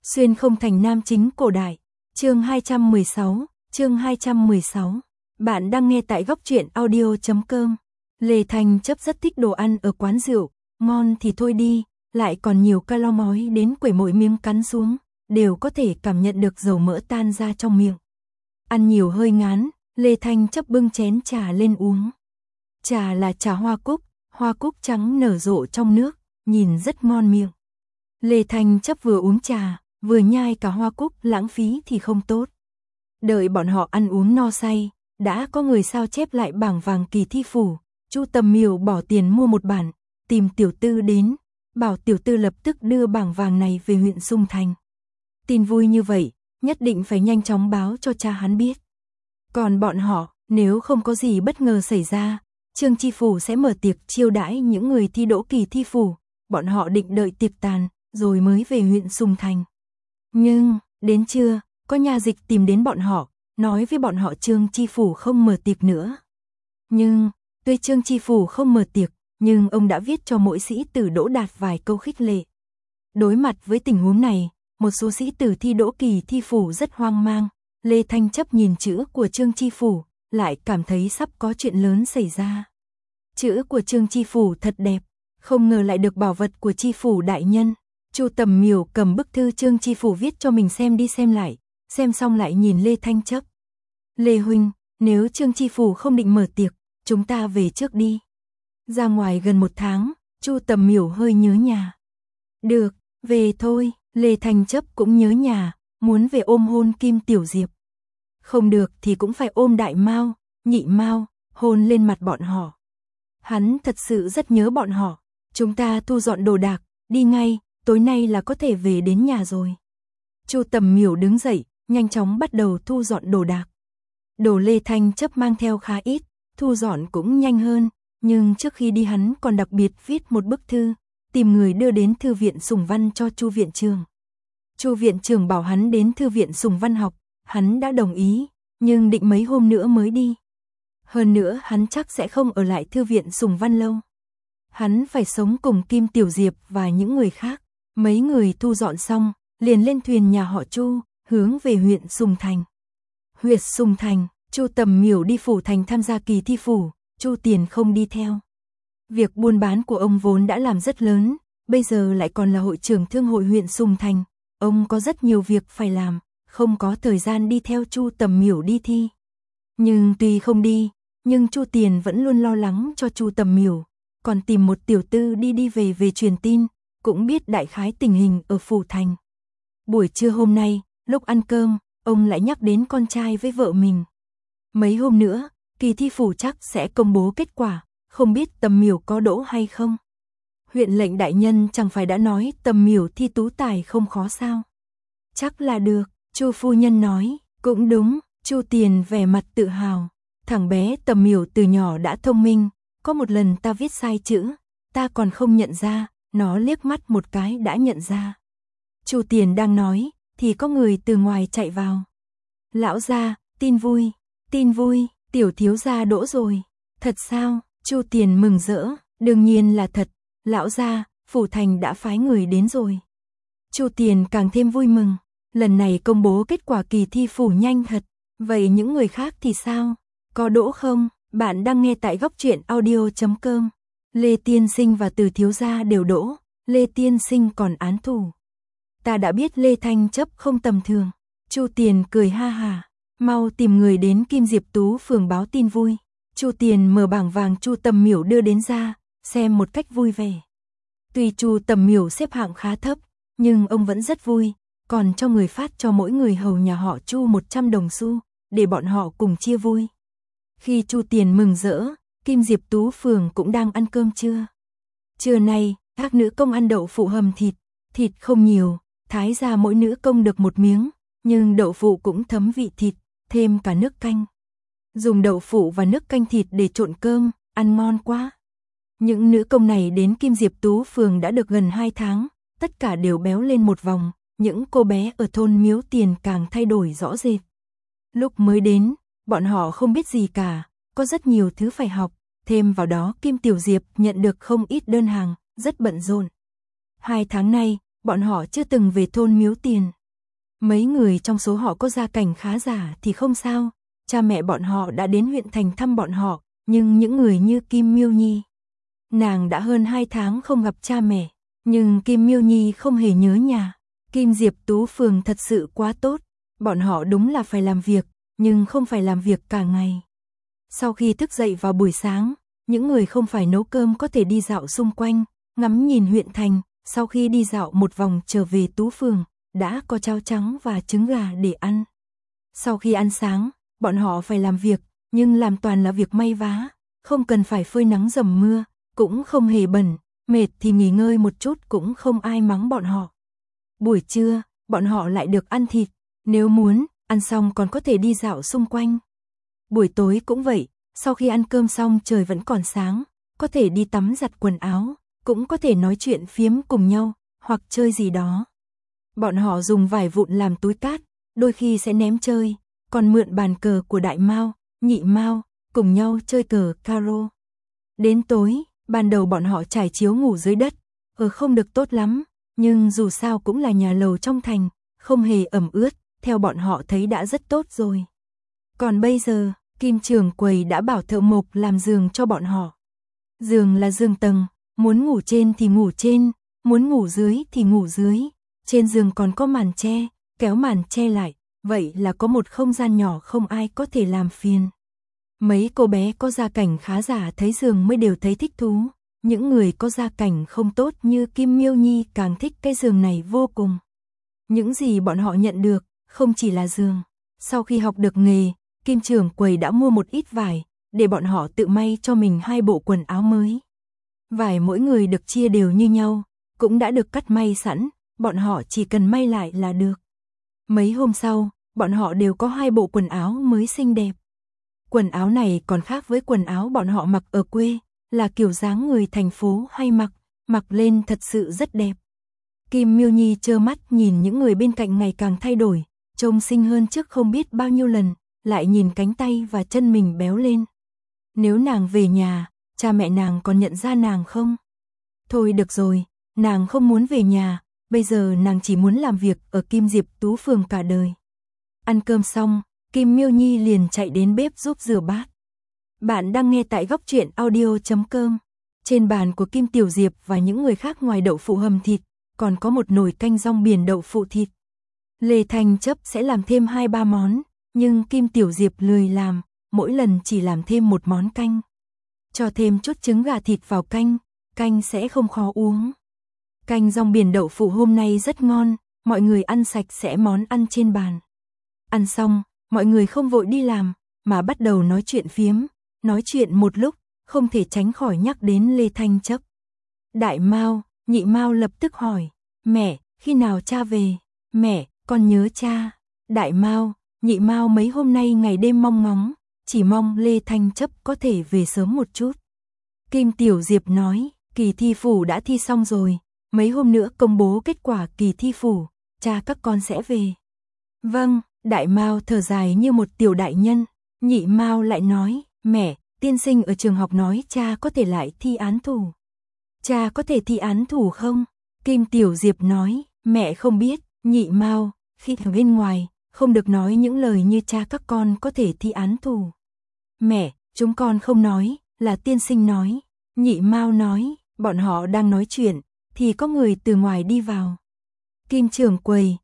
Xuyên không thành nam chính cổ đại. Chương 216. Bạn đang nghe tại góc truyện audio.com. Lê Thanh Chấp rất thích đồ ăn ở quán rượu, ngon thì thôi đi, lại còn nhiều calo mói đến quẩy mỗi miếng cắn xuống, đều có thể cảm nhận được dầu mỡ tan ra trong miệng. Ăn nhiều hơi ngán, Lê Thanh Chấp bưng chén trà lên uống. Trà là trà hoa cúc trắng nở rộ trong nước, nhìn rất ngon miệng. Lê Thanh Chấp vừa uống trà, vừa nhai cả hoa cúc, lãng phí thì không tốt. Đợi bọn họ ăn uống no say, đã có người sao chép lại bảng vàng kỳ thi phủ. Chu Tầm Miểu bỏ tiền mua một bản, tìm Tiểu Tư đến, bảo Tiểu Tư lập tức đưa bảng vàng này về huyện Sung Thành. Tin vui như vậy, nhất định phải nhanh chóng báo cho cha hắn biết. Còn bọn họ, nếu không có gì bất ngờ xảy ra, Trương Chi Phủ sẽ mở tiệc chiêu đãi những người thi đỗ kỳ thi phủ. Bọn họ định đợi tiệc tàn, rồi mới về huyện Sung Thành. Nhưng, đến trưa, có nha dịch tìm đến bọn họ, nói với bọn họ Trương Chi Phủ không mở tiệc nữa. Nhưng, tuy Trương Chi Phủ không mở tiệc, nhưng ông đã viết cho mỗi sĩ tử đỗ đạt vài câu khích lệ. Đối mặt với tình huống này, một số sĩ tử thi đỗ kỳ thi phủ rất hoang mang. Lê Thanh Chấp nhìn chữ của Trương Chi Phủ, lại cảm thấy sắp có chuyện lớn xảy ra. Chữ của Trương Chi Phủ thật đẹp, không ngờ lại được bảo vật của Chi Phủ đại nhân. Chu Tầm Miểu cầm bức thư Trương Chi Phủ viết cho mình xem đi xem lại, xem xong lại nhìn Lê Thanh Chấp. Lê huynh, nếu Trương Chi Phủ không định mở tiệc, chúng ta về trước đi. Ra ngoài gần 1 tháng, Chu Tầm Miểu hơi nhớ nhà. Được, về thôi. Lê Thanh Chấp cũng nhớ nhà, muốn về ôm hôn Kim Tiểu Diệp. Không được thì cũng phải ôm Đại Mao, Nhị Mao, hôn lên mặt bọn họ. Hắn thật sự rất nhớ bọn họ. Chúng ta thu dọn đồ đạc, đi ngay, tối nay là có thể về đến nhà rồi. Chu Tầm Miểu đứng dậy, nhanh chóng bắt đầu thu dọn đồ đạc. Đồ Lê Thanh Chấp mang theo khá ít, thu dọn cũng nhanh hơn, nhưng trước khi đi hắn còn đặc biệt viết một bức thư, tìm người đưa đến thư viện Sùng Văn cho Chu viện trưởng. Chu viện trưởng bảo hắn đến thư viện Sùng Văn học, hắn đã đồng ý, nhưng định mấy hôm nữa mới đi. Hơn nữa hắn chắc sẽ không ở lại thư viện Sùng Văn lâu. Hắn phải sống cùng Kim Tiểu Diệp và những người khác. Mấy người thu dọn xong, liền lên thuyền nhà họ Chu, hướng về huyện Sùng Thành. Huyện Sùng Thành, Chu Tầm Miểu đi phủ thành tham gia kỳ thi phủ, Chu Tiền không đi theo. Việc buôn bán của ông vốn đã làm rất lớn, bây giờ lại còn là hội trưởng thương hội huyện Sùng Thành. Ông có rất nhiều việc phải làm, không có thời gian đi theo Chu Tầm Miểu đi thi. Nhưng tuy không đi, nhưng Chu Tiền vẫn luôn lo lắng cho Chu Tầm Miểu, còn tìm một tiểu tư đi về truyền tin, cũng biết đại khái tình hình ở phủ thành. Buổi trưa hôm nay, lúc ăn cơm, ông lại nhắc đến con trai với vợ mình. Mấy hôm nữa, kỳ thi phủ chắc sẽ công bố kết quả, không biết Tầm Miểu có đỗ hay không. Huyện lệnh đại nhân chẳng phải đã nói Tầm Miểu thi tú tài không khó sao? Chắc là được, Chu phu nhân nói. Cũng đúng, Chu Tiền vẻ mặt tự hào. Thằng bé Tầm Miểu từ nhỏ đã thông minh, có một lần ta viết sai chữ, ta còn không nhận ra, nó liếc mắt một cái đã nhận ra. Chu Tiền đang nói, thì có người từ ngoài chạy vào. Lão gia, tin vui, tiểu thiếu gia đỗ rồi. Thật sao? Chu Tiền mừng rỡ, đương nhiên là thật. Lão gia, phủ thành đã phái người đến rồi. Chu Tiền càng thêm vui mừng, lần này công bố kết quả kỳ thi phủ nhanh thật. Vậy những người khác thì sao? Có đỗ không? Bạn đang nghe tại góc truyện audio.com. Lê tiên sinh và Từ thiếu gia đều đỗ, Lê tiên sinh còn án thủ. Ta đã biết Lê Thanh Chấp không tầm thường. Chu Tiền cười ha hả, mau tìm người đến Kim Diệp Tú phường báo tin vui. Chu Tiền mở bảng vàng Chu Tầm Miểu đưa đến ra, xem một cách vui vẻ. Tuy Chu Tầm Miểu xếp hạng khá thấp, nhưng ông vẫn rất vui, còn cho người phát cho mỗi người hầu nhà họ Chu 100 đồng xu, để bọn họ cùng chia vui. Khi Chu Tiền mừng rỡ, Kim Diệp Tú phường cũng đang ăn cơm trưa. Trưa nay, các nữ công ăn đậu phụ hầm thịt không nhiều, thái ra mỗi nữ công được một miếng, nhưng đậu phụ cũng thấm vị thịt, thêm cả nước canh. Dùng đậu phụ và nước canh thịt để trộn cơm, ăn ngon quá. Những nữ công này đến Kim Diệp Tú phường đã được gần 2 tháng, tất cả đều béo lên một vòng, những cô bé ở thôn Miếu Tiền càng thay đổi rõ rệt. Lúc mới đến, bọn họ không biết gì cả, có rất nhiều thứ phải học, thêm vào đó Kim Tiểu Diệp nhận được không ít đơn hàng, rất bận rộn. 2 tháng nay, bọn họ chưa từng về thôn Miếu Tiền. Mấy người trong số họ có gia cảnh khá giả thì không sao, cha mẹ bọn họ đã đến huyện thành thăm bọn họ, nhưng những người như Kim Miêu Nhi, nàng đã hơn 2 tháng không gặp cha mẹ, nhưng Kim Miêu Nhi không hề nhớ nhà. Kim Diệp Tú Phường thật sự quá tốt, bọn họ đúng là phải làm việc, nhưng không phải làm việc cả ngày. Sau khi thức dậy vào buổi sáng, những người không phải nấu cơm có thể đi dạo xung quanh, ngắm nhìn huyện thành, sau khi đi dạo một vòng trở về Tú Phường, đã có cháo trắng và trứng gà để ăn. Sau khi ăn sáng, bọn họ phải làm việc, nhưng làm toàn là việc may vá, không cần phải phơi nắng dầm mưa, cũng không hề bẩn, mệt thì nghỉ ngơi một chút cũng không ai mắng bọn họ. Buổi trưa, bọn họ lại được ăn thịt, nếu muốn, ăn xong còn có thể đi dạo xung quanh. Buổi tối cũng vậy, sau khi ăn cơm xong trời vẫn còn sáng, có thể đi tắm giặt quần áo, cũng có thể nói chuyện phiếm cùng nhau, hoặc chơi gì đó. Bọn họ dùng vải vụn làm túi cát, đôi khi sẽ ném chơi, còn mượn bàn cờ của Đại Mao, Nhị Mao, cùng nhau chơi cờ caro. Đến tối, ban đầu bọn họ trải chiếu ngủ dưới đất, không được tốt lắm, nhưng dù sao cũng là nhà lầu trong thành, không hề ẩm ướt, theo bọn họ thấy đã rất tốt rồi. Còn bây giờ, Kim trưởng quầy đã bảo thợ mộc làm giường cho bọn họ. Giường là giường tầng, muốn ngủ trên thì ngủ trên, muốn ngủ dưới thì ngủ dưới. Trên giường còn có màn che, kéo màn che lại, vậy là có một không gian nhỏ không ai có thể làm phiền. Mấy cô bé có gia cảnh khá giả thấy giường mới đều thấy thích thú, những người có gia cảnh không tốt như Kim Miêu Nhi càng thích cái giường này vô cùng. Những gì bọn họ nhận được, không chỉ là giường. Sau khi học được nghề, Kim trưởng quầy đã mua một ít vải, để bọn họ tự may cho mình 2 bộ quần áo mới. Vải mỗi người được chia đều như nhau, cũng đã được cắt may sẵn, bọn họ chỉ cần may lại là được. Mấy hôm sau, bọn họ đều có 2 bộ quần áo mới xinh đẹp. Quần áo này còn khác với quần áo bọn họ mặc ở quê, là kiểu dáng người thành phố hay mặc, mặc lên thật sự rất đẹp. Kim Miêu Nhi trơ mắt nhìn những người bên cạnh ngày càng thay đổi, trông xinh hơn trước không biết bao nhiêu lần, lại nhìn cánh tay và chân mình béo lên. Nếu nàng về nhà, cha mẹ nàng còn nhận ra nàng không? Thôi được rồi, nàng không muốn về nhà, bây giờ nàng chỉ muốn làm việc ở Kim Diệp Tú Phường cả đời. Ăn cơm xong, Kim Miêu Nhi liền chạy đến bếp giúp rửa bát. Bạn đang nghe tại góc truyện audio.com. Trên bàn của Kim Tiểu Diệp và những người khác ngoài đậu phụ hầm thịt, còn có một nồi canh rong biển đậu phụ thịt. Lê Thanh Chấp sẽ làm thêm 2-3 món, nhưng Kim Tiểu Diệp lười làm, mỗi lần chỉ làm thêm một món canh. Cho thêm chút trứng gà thịt vào canh, canh sẽ không khó uống. Canh rong biển đậu phụ hôm nay rất ngon, mọi người ăn sạch sẽ món ăn trên bàn. Ăn xong, mọi người không vội đi làm, mà bắt đầu nói chuyện phiếm, nói chuyện một lúc, không thể tránh khỏi nhắc đến Lê Thanh Chấp. Đại Mao, Nhị Mao lập tức hỏi, mẹ, khi nào cha về? Mẹ, con nhớ cha. Đại Mao, Nhị Mao mấy hôm nay ngày đêm mong ngóng, chỉ mong Lê Thanh Chấp có thể về sớm một chút. Kim Tiểu Diệp nói, kỳ thi phủ đã thi xong rồi, mấy hôm nữa công bố kết quả kỳ thi phủ, cha các con sẽ về. Vâng, Đại Mao thở dài như một tiểu đại nhân. Nhị Mao lại nói, mẹ, tiên sinh ở trường học nói cha có thể lại thi án thủ. Cha có thể thi án thủ không? Kim Tiểu Diệp nói, mẹ không biết. Nhị Mao, khi ở bên ngoài, không được nói những lời như cha các con có thể thi án thủ. Mẹ, chúng con không nói, là tiên sinh nói. Nhị Mao nói, bọn họ đang nói chuyện, thì có người từ ngoài đi vào. Kim trưởng quầy,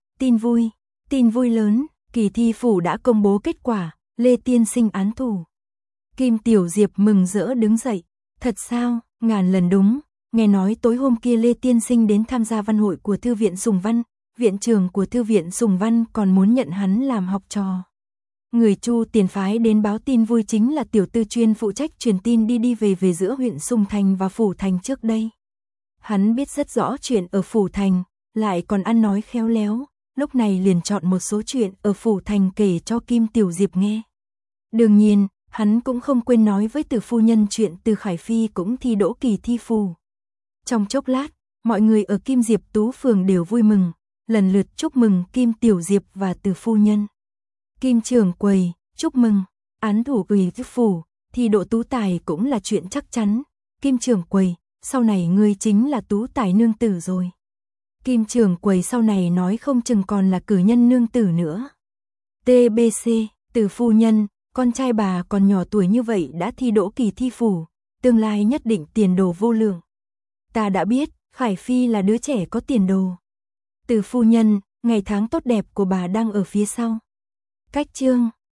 tin vui lớn, kỳ thi phủ đã công bố kết quả, Lê tiên sinh án thủ. Kim Tiểu Diệp mừng rỡ đứng dậy, thật sao, ngàn lần đúng, nghe nói tối hôm kia Lê tiên sinh đến tham gia văn hội của Thư viện Sùng Văn, viện trưởng của Thư viện Sùng Văn còn muốn nhận hắn làm học trò. Người Chu tiền phái đến báo tin vui chính là tiểu tư chuyên phụ trách truyền tin đi về giữa huyện Sùng Thành và Phủ Thành trước đây. Hắn biết rất rõ chuyện ở Phủ Thành, lại còn ăn nói khéo léo, lúc này liền chọn một số chuyện ở Phủ Thành kể cho Kim Tiểu Diệp nghe. Đương nhiên, hắn cũng không quên nói với Từ phu nhân chuyện Từ Khải Phi cũng thi đỗ kỳ thi phủ. Trong chốc lát, mọi người ở Kim Diệp Tú Phường đều vui mừng, lần lượt chúc mừng Kim Tiểu Diệp và Từ phu nhân. Kim trưởng quầy, chúc mừng, án thủ kỳ thi phủ, thi đỗ tú tài cũng là chuyện chắc chắn. Kim trưởng quầy, sau này ngươi chính là tú tài nương tử rồi. Kim trưởng quầy sau này nói không chừng còn là cử nhân nương tử nữa. TBC, Từ phu nhân, con trai bà còn nhỏ tuổi như vậy đã thi đỗ kỳ thi phủ, tương lai nhất định tiền đồ vô lượng. Ta đã biết, Khải Phi là đứa trẻ có tiền đồ. Từ phu nhân, ngày tháng tốt đẹp của bà đang ở phía sau. Cách chương